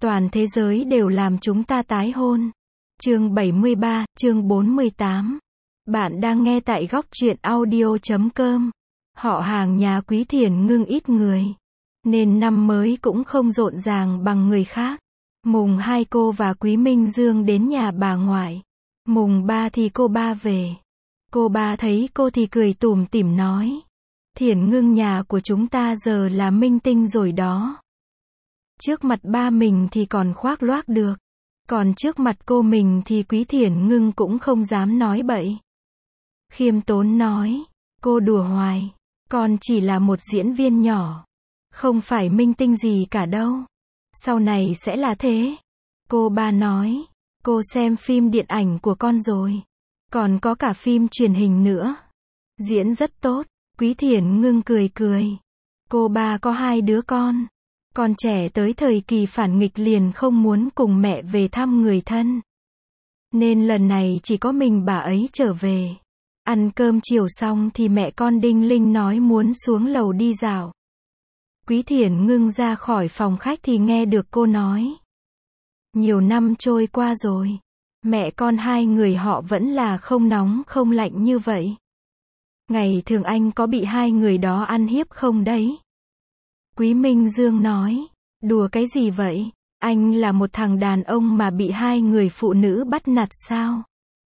Toàn thế giới đều làm chúng ta tái hôn. Chương 73, chương 48. Bạn đang nghe tại góc truyện audio.com. Họ hàng nhà Quý Thiển Ngưng ít người, nên năm mới cũng không rộn ràng bằng người khác. Mùng 2 cô và Quý Minh Dương đến nhà bà ngoại. Mùng 3 thì cô ba về. Cô ba thấy cô thì cười tủm tỉm nói: Thiển Ngưng nhà của chúng ta giờ là minh tinh rồi đó. Trước mặt ba mình thì còn khoác loác được, còn trước mặt cô mình thì Quý Thiển Ngưng cũng không dám nói bậy. Khiêm tốn nói: Cô đùa hoài, con chỉ là một diễn viên nhỏ, không phải minh tinh gì cả đâu. Sau này sẽ là thế. Cô ba nói: Cô xem phim điện ảnh của con rồi, còn có cả phim truyền hình nữa, diễn rất tốt. Quý Thiển Ngưng cười cười. Cô ba có 2 đứa con trẻ tới thời kỳ phản nghịch liền không muốn cùng mẹ về thăm người thân, nên lần này chỉ có mình bà ấy trở về. Ăn cơm chiều xong thì mẹ con Đinh Linh nói muốn xuống lầu đi dạo. Quý Thiển Ngưng ra khỏi phòng khách thì nghe được cô nói: Nhiều năm trôi qua rồi, mẹ con 2 người họ vẫn là không nóng không lạnh như vậy. Ngày thường anh có bị 2 người đó ăn hiếp không đấy? Quý Minh Dương nói: Đùa cái gì vậy? Anh là một thằng đàn ông mà bị 2 người phụ nữ bắt nạt sao?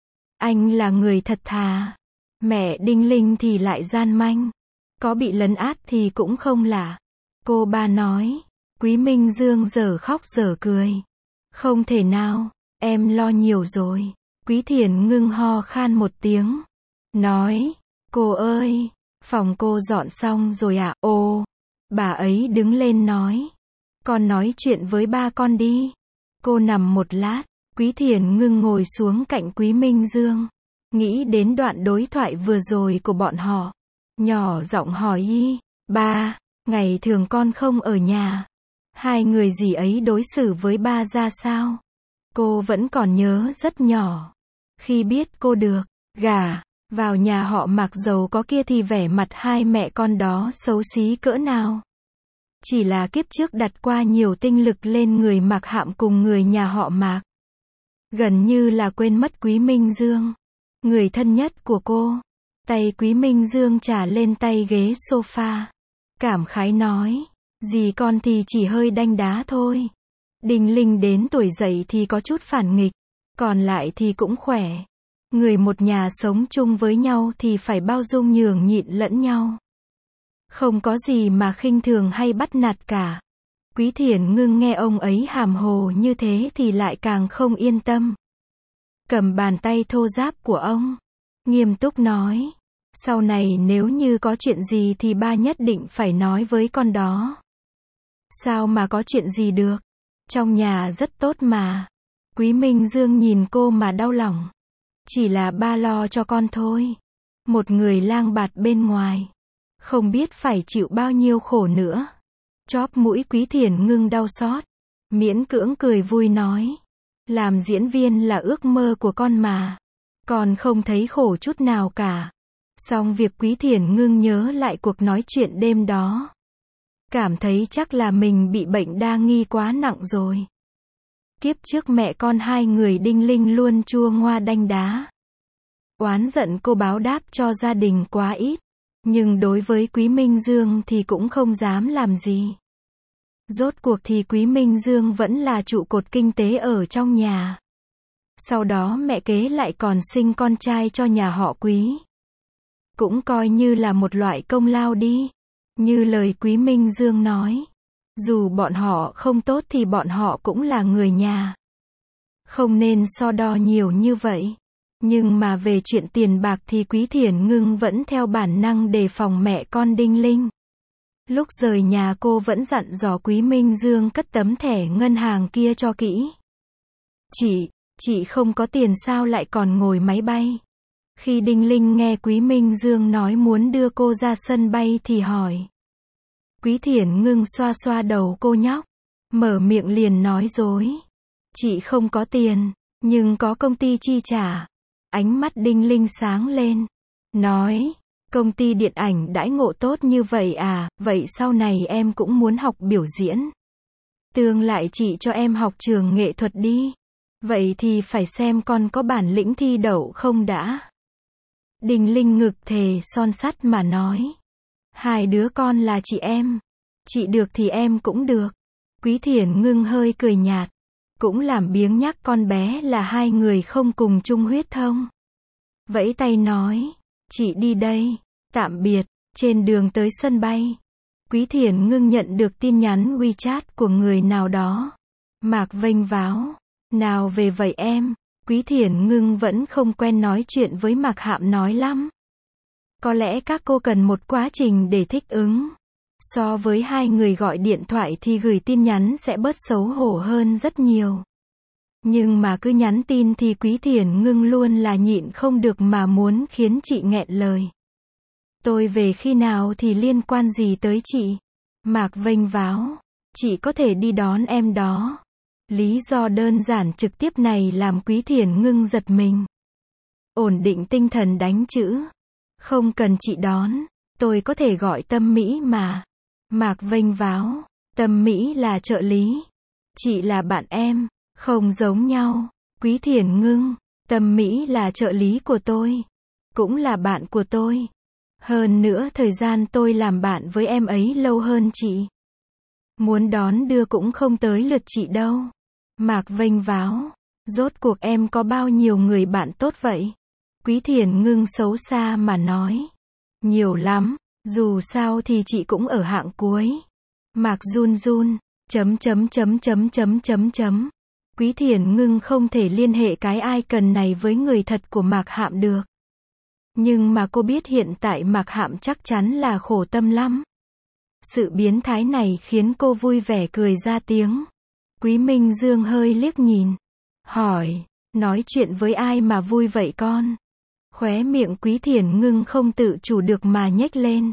Anh là người thật thà. Mẹ Đinh Linh thì lại gian manh, có bị lấn át thì cũng không lạ. Cô ba nói. Quý Minh Dương giờ khóc giờ cười. Không thể nào, em lo nhiều rồi. Quý Thiển Ngưng ho khan một tiếng, nói: Cô ơi, phòng cô dọn xong rồi ạ? Ồ. Bà ấy đứng lên nói: Con nói chuyện với ba con đi. Cô nằm một lát. Quý Thiển Ngưng ngồi xuống cạnh Quý Minh Dương, nghĩ đến đoạn đối thoại vừa rồi của bọn họ, nhỏ giọng hỏi: Ba, ngày thường con không ở nhà, 2 người dì ấy đối xử với ba ra sao? Cô vẫn còn nhớ rất nhỏ, khi biết cô được gả vào nhà họ Mạc giàu có kia thì vẻ mặt 2 mẹ con đó xấu xí cỡ nào. Chỉ là kiếp trước đặt qua nhiều tinh lực lên người Mạc Hạm cùng người nhà họ Mạc, gần như là quên mất Quý Minh Dương, người thân nhất của cô. Tay Quý Minh Dương trả lên tay ghế sofa, cảm khái nói: Dì con thì chỉ hơi đanh đá thôi. Đinh Linh đến tuổi dậy thì có chút phản nghịch, còn lại thì cũng khỏe. Người một nhà sống chung với nhau thì phải bao dung nhường nhịn lẫn nhau, không có gì mà khinh thường hay bắt nạt cả. Quý Thiển Ngưng nghe ông ấy hàm hồ như thế thì lại càng không yên tâm. Cầm bàn tay thô ráp của ông, nghiêm túc nói: Sau này nếu như có chuyện gì thì ba nhất định phải nói với con đó. Sao mà có chuyện gì được? Trong nhà rất tốt mà. Quý Minh Dương nhìn cô mà đau lòng. Chỉ là ba lo cho con thôi. Một người lang bạt bên ngoài, không biết phải chịu bao nhiêu khổ nữa. Chóp mũi Quý Thiển Ngưng đau xót, miễn cưỡng cười vui nói: Làm diễn viên là ước mơ của con mà, con không thấy khổ chút nào cả. Xong việc Quý Thiển Ngưng nhớ lại cuộc nói chuyện đêm đó, cảm thấy chắc là mình bị bệnh đa nghi quá nặng rồi. Kiếp trước mẹ con 2 người Đinh Linh luôn chua ngoa đanh đá, oán giận cô báo đáp cho gia đình quá ít, nhưng đối với Quý Minh Dương thì cũng không dám làm gì. Rốt cuộc thì Quý Minh Dương vẫn là trụ cột kinh tế ở trong nhà. Sau đó mẹ kế lại còn sinh con trai cho nhà họ Quý, cũng coi như là một loại công lao đi. Như lời Quý Minh Dương nói, dù bọn họ không tốt thì bọn họ cũng là người nhà, không nên so đo nhiều như vậy. Nhưng mà về chuyện tiền bạc thì Quý Thiển Ngưng vẫn theo bản năng đề phòng mẹ con Đinh Linh. Lúc rời nhà cô vẫn dặn dò Quý Minh Dương cất tấm thẻ ngân hàng kia cho kỹ. Chị không có tiền sao lại còn ngồi máy bay? Khi Đinh Linh nghe Quý Minh Dương nói muốn đưa cô ra sân bay thì hỏi. Quý Thiển Ngưng xoa xoa đầu cô nhóc, mở miệng liền nói dối: Chị không có tiền, nhưng có công ty chi trả. Ánh mắt Đinh Linh sáng lên, nói: Công ty điện ảnh đãi ngộ tốt như vậy à? Vậy sau này em cũng muốn học biểu diễn. Tương lại chị cho em học trường nghệ thuật đi. Vậy thì phải xem con có bản lĩnh thi đậu không đã. Đình Linh ngực thề son sắt mà nói. Hai đứa con là chị em. Chị được thì em cũng được. Quý Thiển Ngưng hơi cười nhạt. Cũng làm biếng nhắc con bé là hai người không cùng chung huyết thống. Vẫy tay nói. Chị đi đây. Tạm biệt. Trên đường tới sân bay, Quý Thiển Ngưng nhận được tin nhắn WeChat của người nào đó. Mạc vênh váo. Nào về vậy em? Quý Thiển Ngưng vẫn không quen nói chuyện với Mạc Hạm nói lắm. Có lẽ các cô cần một quá trình để thích ứng. So với hai người gọi điện thoại thì gửi tin nhắn sẽ bớt xấu hổ hơn rất nhiều. Nhưng mà cứ nhắn tin thì Quý Thiển Ngưng luôn là nhịn không được mà muốn khiến chị nghẹn lời. Tôi về khi nào thì liên quan gì tới chị? Mạc vênh váo. Chị có thể đi đón em đó. Lý do đơn giản trực tiếp này làm Quý Thiển Ngưng giật mình. Ổn định tinh thần đánh chữ. Không cần chị đón. Tôi có thể gọi Tâm Mỹ mà. Mạc vênh váo. Tâm Mỹ là trợ lý. Chị là bạn em. Không giống nhau. Quý Thiển Ngưng. Tâm Mỹ là trợ lý của tôi. Cũng là bạn của tôi. Hơn nữa thời gian tôi làm bạn với em ấy lâu hơn chị. Muốn đón đưa cũng không tới lượt chị đâu. Mạc vênh váo. Rốt cuộc em có bao nhiêu người bạn tốt vậy? Quý Thiển Ngưng xấu xa mà nói. Nhiều lắm. Dù sao thì chị cũng ở hạng cuối. Mạc run run. Quý Thiển Ngưng không thể liên hệ cái icon này với người thật của Mạc Hạm được. Nhưng mà cô biết hiện tại Mạc Hạm chắc chắn là khổ tâm lắm. Sự biến thái này khiến cô vui vẻ cười ra tiếng. Quý Minh Dương hơi liếc nhìn. Hỏi, nói chuyện với ai mà vui vậy con? Khóe miệng Quý Thiển Ngưng không tự chủ được mà nhếch lên.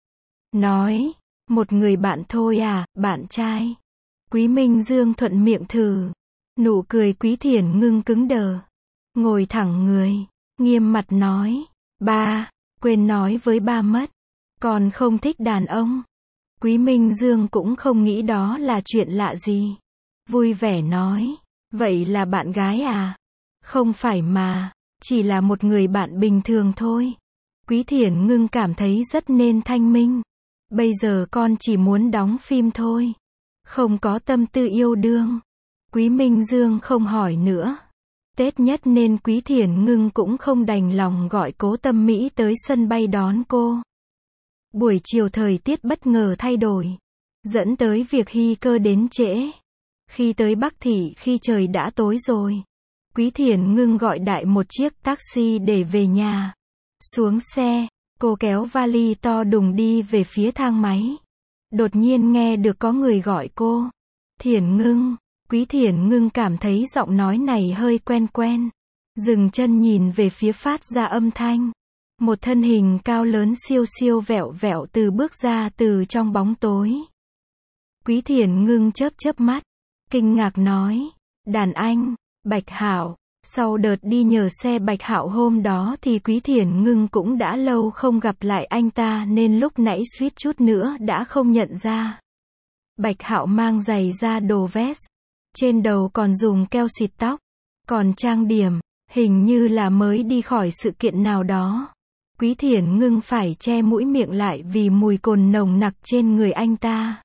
Nói, một người bạn thôi à, bạn trai. Quý Minh Dương thuận miệng thử. Nụ cười Quý Thiển Ngưng cứng đờ. Ngồi thẳng người, nghiêm mặt nói. Ba, quên nói với ba mất. Con không thích đàn ông. Quý Minh Dương cũng không nghĩ đó là chuyện lạ gì. Vui vẻ nói. Vậy là bạn gái à? Không phải mà. Chỉ là một người bạn bình thường thôi. Quý Thiển Ngưng cảm thấy rất nên thanh minh. Bây giờ con chỉ muốn đóng phim thôi. Không có tâm tư yêu đương. Quý Minh Dương không hỏi nữa. Tết nhất nên Quý Thiển Ngưng cũng không đành lòng gọi Cố Tâm Mỹ tới sân bay đón cô. Buổi chiều thời tiết bất ngờ thay đổi. Dẫn tới việc Hy Cơ đến trễ. Khi tới Bắc Thị khi trời đã tối rồi. Quý Thiển Ngưng gọi đại một chiếc taxi để về nhà. Xuống xe, cô kéo vali to đùng đi về phía thang máy. Đột nhiên nghe được có người gọi cô. Thiển Ngưng. Quý Thiển Ngưng cảm thấy giọng nói này hơi quen quen. Dừng chân nhìn về phía phát ra âm thanh. Một thân hình cao lớn siêu siêu vẹo vẹo bước ra từ trong bóng tối. Quý Thiển Ngưng chớp mắt. Kinh ngạc nói. Đàn anh, Bạch Hạo. Sau đợt đi nhờ xe Bạch Hạo hôm đó thì Quý Thiển Ngưng cũng đã lâu không gặp lại anh ta nên lúc nãy suýt chút nữa đã không nhận ra. Bạch Hạo mang giày da đồ vest. Trên đầu còn dùng keo xịt tóc. Còn trang điểm, hình như là mới đi khỏi sự kiện nào đó. Quý Thiển Ngưng phải che mũi miệng lại vì mùi cồn nồng nặc trên người anh ta.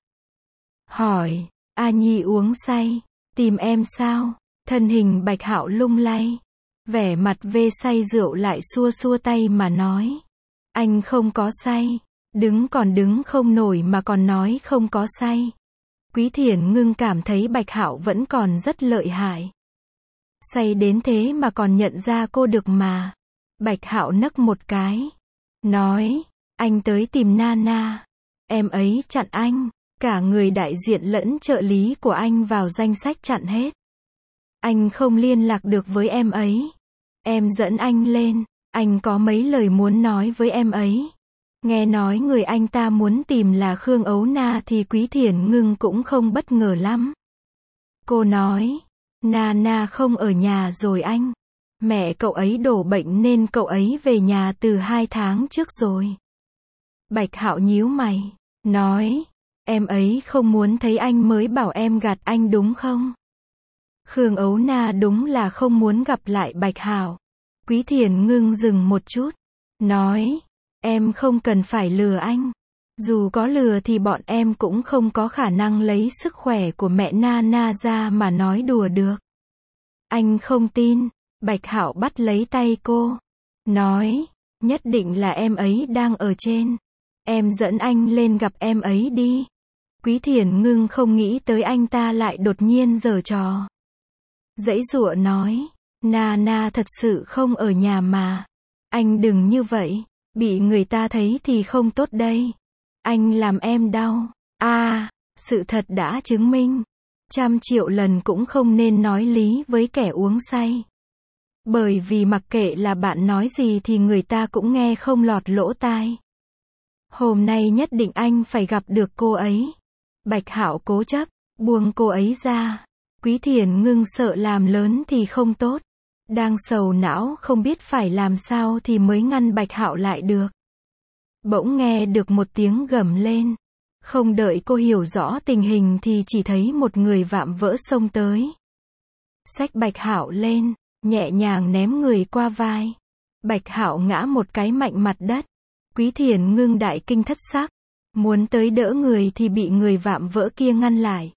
Hỏi, A Nhi uống say, tìm em sao? Thân hình Bạch Hạo lung lay. Vẻ mặt vê say rượu lại xua xua tay mà nói. Anh không có say. Đứng còn đứng không nổi mà còn nói không có say. Quý Thiển Ngưng cảm thấy Bạch Hạo vẫn còn rất lợi hại. Say đến thế mà còn nhận ra cô được mà. Bạch Hạo nấc một cái. Nói, anh tới tìm Nana. Em ấy chặn anh. Cả người đại diện lẫn trợ lý của anh vào danh sách chặn hết. Anh không liên lạc được với em ấy. Em dẫn anh lên. Anh có mấy lời muốn nói với em ấy. Nghe nói người anh ta muốn tìm là Khương Ấu Na thì Quý Thiển Ngưng cũng không bất ngờ lắm. Cô nói, Nana không ở nhà rồi anh. Mẹ cậu ấy đổ bệnh nên cậu ấy về nhà từ 2 tháng trước rồi. Bạch Hạo nhíu mày, nói, Em ấy không muốn thấy anh mới bảo em gạt anh đúng không? Khương Ấu Na đúng là không muốn gặp lại Bạch Hạo. Quý Thiền Ngưng dừng một chút, nói, em không cần phải lừa anh. Dù có lừa thì bọn em cũng không có khả năng lấy sức khỏe của mẹ Nana ra mà nói đùa được. Anh không tin. Bạch Hạo bắt lấy tay cô, nói, nhất định là em ấy đang ở trên. Em dẫn anh lên gặp em ấy đi. Quý Thiền Ngưng không nghĩ tới anh ta lại đột nhiên giở trò. Giãy giụa nói, Nana thật sự không ở nhà mà. Anh đừng như vậy, bị người ta thấy thì không tốt đây. Anh làm em đau. Sự thật đã chứng minh. 100.000.000 lần cũng không nên nói lý với kẻ uống say. Bởi vì mặc kệ là bạn nói gì thì người ta cũng nghe không lọt lỗ tai. Hôm nay nhất định anh phải gặp được cô ấy. Bạch Hạo cố chấp, buông cô ấy ra. Quý Thiền Ngưng sợ làm lớn thì không tốt. Đang sầu não không biết phải làm sao thì mới ngăn Bạch Hạo lại được. Bỗng nghe được một tiếng gầm lên. Không đợi cô hiểu rõ tình hình thì chỉ thấy một người vạm vỡ xông tới. Xách Bạch Hạo lên, nhẹ nhàng ném người qua vai. Bạch Hạo ngã một cái mạnh mặt đất. Quý Thiền Ngưng đại kinh thất sắc, muốn tới đỡ người thì bị người vạm vỡ kia ngăn lại.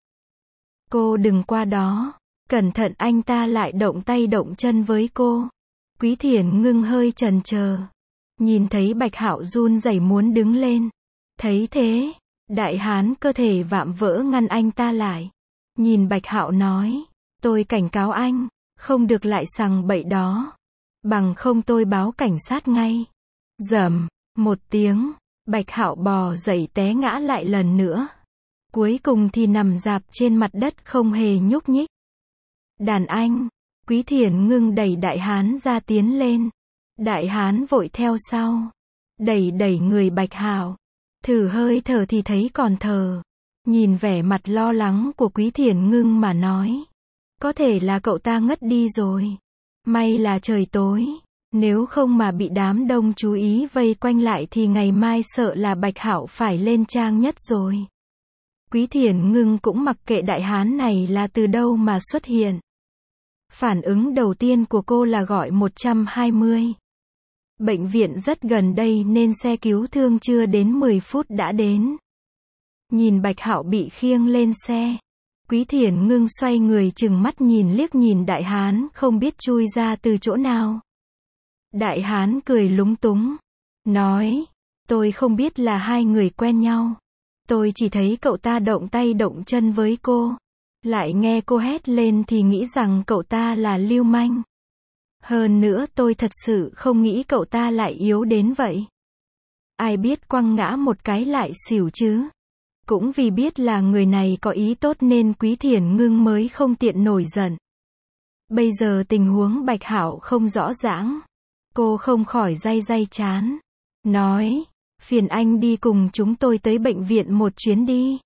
Cô đừng qua đó, cẩn thận anh ta lại động tay động chân với cô. Quý Thiền Ngưng hơi chần chờ, nhìn thấy Bạch Hạo run rẩy muốn đứng lên. Thấy thế, đại hán cơ thể vạm vỡ ngăn anh ta lại. Nhìn Bạch Hạo nói, tôi cảnh cáo anh, không được lại sằng bậy đó. Bằng không tôi báo cảnh sát ngay. Rầm, một tiếng, Bạch Hạo bò dậy té ngã lại lần nữa. Cuối cùng thì nằm rạp trên mặt đất không hề nhúc nhích. Đàn anh, Quý Thiền Ngưng đẩy đại hán ra tiến lên. Đại hán vội theo sau. Đẩy người Bạch Hạo. Thử hơi thở thì thấy còn thở. Nhìn vẻ mặt lo lắng của Quý Thiền Ngưng mà nói. Có thể là cậu ta ngất đi rồi. May là trời tối. Nếu không mà bị đám đông chú ý vây quanh lại thì ngày mai sợ là Bạch Hạo phải lên trang nhất rồi. Quý Thiền Ngưng cũng mặc kệ đại hán này là từ đâu mà xuất hiện. Phản ứng đầu tiên của cô là gọi 120. Bệnh viện rất gần đây nên xe cứu thương chưa đến 10 phút đã đến. Nhìn Bạch Hạo bị khiêng lên xe. Quý Thiền Ngưng xoay người chừng mắt nhìn liếc nhìn đại hán không biết chui ra từ chỗ nào. Đại hán cười lúng túng. Nói, tôi không biết là hai người quen nhau. Tôi chỉ thấy cậu ta động tay động chân với cô. Lại nghe cô hét lên thì nghĩ rằng cậu ta là lưu manh. Hơn nữa tôi thật sự không nghĩ cậu ta lại yếu đến vậy. Ai biết quăng ngã một cái lại xỉu chứ. Cũng vì biết là người này có ý tốt nên Quý Thiền Ngưng mới không tiện nổi giận. Bây giờ tình huống Bạch Hạo không rõ ràng. Cô không khỏi day chán. Nói, phiền anh đi cùng chúng tôi tới bệnh viện một chuyến đi.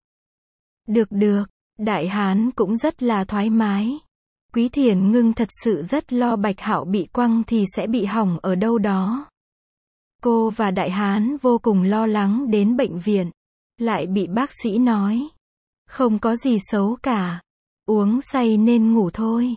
Được, đại hán cũng rất là thoải mái. Quý Thiền Ngưng thật sự rất lo Bạch Hạo bị quăng thì sẽ bị hỏng ở đâu đó. Cô và đại hán vô cùng lo lắng đến bệnh viện. Lại bị bác sĩ nói. Không có gì xấu cả. Uống say nên ngủ thôi.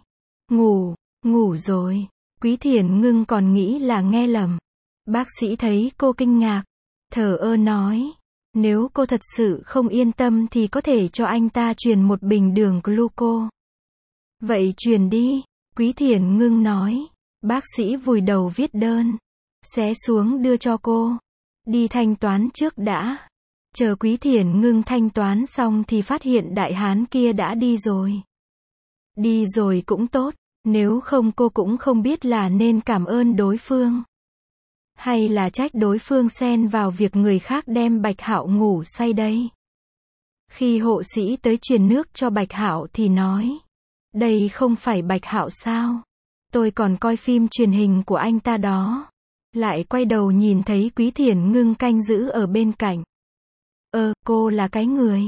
Ngủ rồi. Quý Thiền Ngưng còn nghĩ là nghe lầm. Bác sĩ thấy cô kinh ngạc. Thờ ơ nói. Nếu cô thật sự không yên tâm thì có thể cho anh ta truyền một bình đường gluco. Vậy truyền đi. Quý Thiền Ngưng nói. Bác sĩ vùi đầu viết đơn. Xé xuống đưa cho cô. Đi thanh toán trước đã. Chờ Quý Thiền Ngưng thanh toán xong thì phát hiện đại hán kia đã đi rồi. Đi rồi cũng tốt. Nếu không cô cũng không biết là nên cảm ơn đối phương. Hay là trách đối phương xen vào việc người khác đem Bạch Hạo ngủ say đây. Khi hộ sĩ tới truyền nước cho Bạch Hạo thì nói. Đây không phải Bạch Hạo sao? Tôi còn coi phim truyền hình của anh ta đó. Lại quay đầu nhìn thấy Quý Thiền Ngưng canh giữ ở bên cạnh. Cô là cái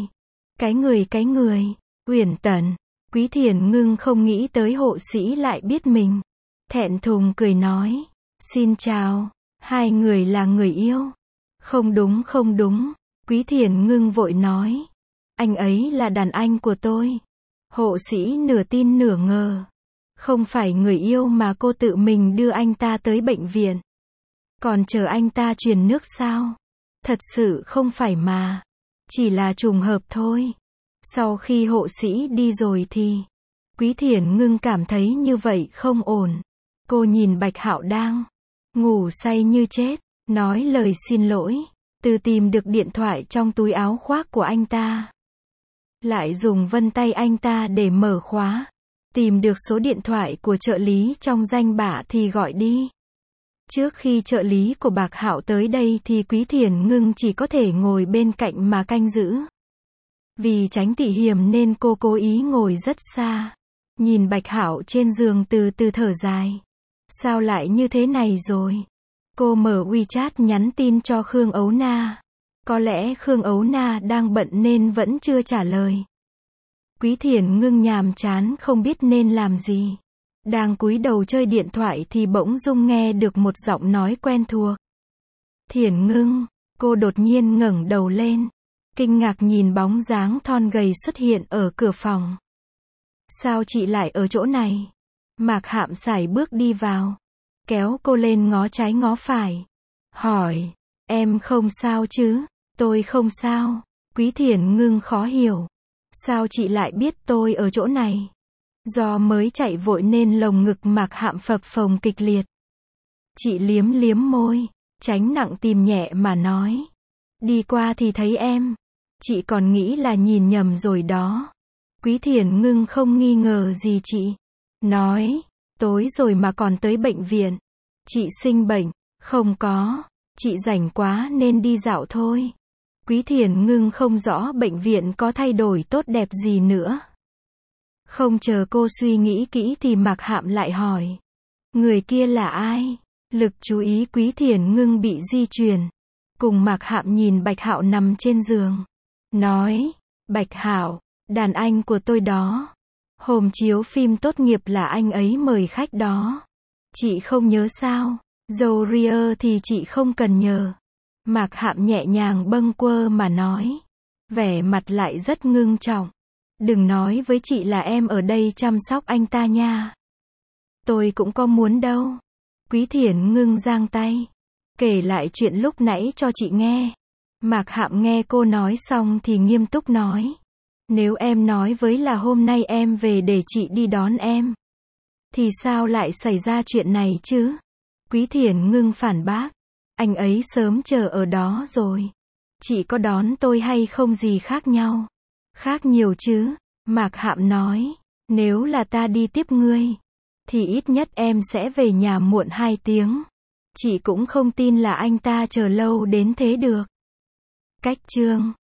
người. Uyển Tần. Quý Thiền Ngưng không nghĩ tới hộ sĩ lại biết mình. Thẹn thùng cười nói. Xin chào. Hai người là người yêu. Không đúng. Quý Thiền Ngưng vội nói. Anh ấy là đàn anh của tôi. Hộ sĩ nửa tin nửa ngờ. Không phải người yêu mà cô tự mình đưa anh ta tới bệnh viện. Còn chờ anh ta truyền nước sao? Thật sự không phải mà. Chỉ là trùng hợp thôi. Sau khi hộ sĩ đi rồi thì Quý Thiển Ngưng cảm thấy như vậy không ổn. Cô nhìn Bạch Hạo đang ngủ say như chết, nói lời xin lỗi, từ tìm được điện thoại trong túi áo khoác của anh ta. Lại dùng vân tay anh ta để mở khóa. Tìm được số điện thoại của trợ lý trong danh bạ thì gọi đi. Trước khi trợ lý của Bạch Hạo tới đây thì Quý Thiển Ngưng chỉ có thể ngồi bên cạnh mà canh giữ. Vì tránh tị hiểm nên cô cố ý ngồi rất xa. Nhìn Bạch Hạo trên giường từ từ thở dài. Sao lại như thế này rồi? Cô mở WeChat nhắn tin cho Khương Ấu Na. Có lẽ Khương Ấu Na đang bận nên vẫn chưa trả lời. Quý Thiển Ngưng nhàm chán không biết nên làm gì. Đang cúi đầu chơi điện thoại thì bỗng dưng nghe được một giọng nói quen thuộc. Thiển Ngưng, cô đột nhiên ngẩng đầu lên. Kinh ngạc nhìn bóng dáng thon gầy xuất hiện ở cửa phòng. Sao chị lại ở chỗ này? Mạc Hạm sải bước đi vào. Kéo cô lên ngó trái ngó phải. Hỏi, em không sao chứ? Tôi không sao. Quý Thiển Ngưng khó hiểu. Sao chị lại biết tôi ở chỗ này? Do mới chạy vội nên lồng ngực Mạc Hạm phập phồng kịch liệt. Chị liếm liếm môi, tránh nặng tìm nhẹ mà nói. Đi qua thì thấy em. Chị còn nghĩ là nhìn nhầm rồi đó. Quý Thiển Ngưng không nghi ngờ gì chị. Nói, tối rồi mà còn tới bệnh viện. Chị sinh bệnh, không có. Chị rảnh quá nên đi dạo thôi. Quý Thiển Ngưng không rõ bệnh viện có thay đổi tốt đẹp gì nữa. Không chờ cô suy nghĩ kỹ thì Mạc Hạm lại hỏi. Người kia là ai? Lực chú ý Quý Thiển Ngưng bị di chuyển. Cùng Mạc Hạm nhìn Bạch Hạo nằm trên giường. Nói, Bạch Hạo, đàn anh của tôi đó. Hôm chiếu phim tốt nghiệp là anh ấy mời khách đó. Chị không nhớ sao? Dầu ria thì chị không cần nhờ. Mạc Hạm nhẹ nhàng bâng quơ mà nói. Vẻ mặt lại rất ngưng trọng. Đừng nói với chị là em ở đây chăm sóc anh ta nha. Tôi cũng có muốn đâu. Quý Thiển Ngưng giang tay. Kể lại chuyện lúc nãy cho chị nghe. Mạc Hạm nghe cô nói xong thì nghiêm túc nói. Nếu em nói với là hôm nay em về để chị đi đón em. Thì sao lại xảy ra chuyện này chứ? Quý Thiển Ngưng phản bác. Anh ấy sớm chờ ở đó rồi. Chị có đón tôi hay không gì khác nhau? Khác nhiều chứ. Mạc Hạm nói. Nếu là ta đi tiếp ngươi, thì ít nhất em sẽ về nhà muộn 2 tiếng. Chị cũng không tin là anh ta chờ lâu đến thế được. Cách chương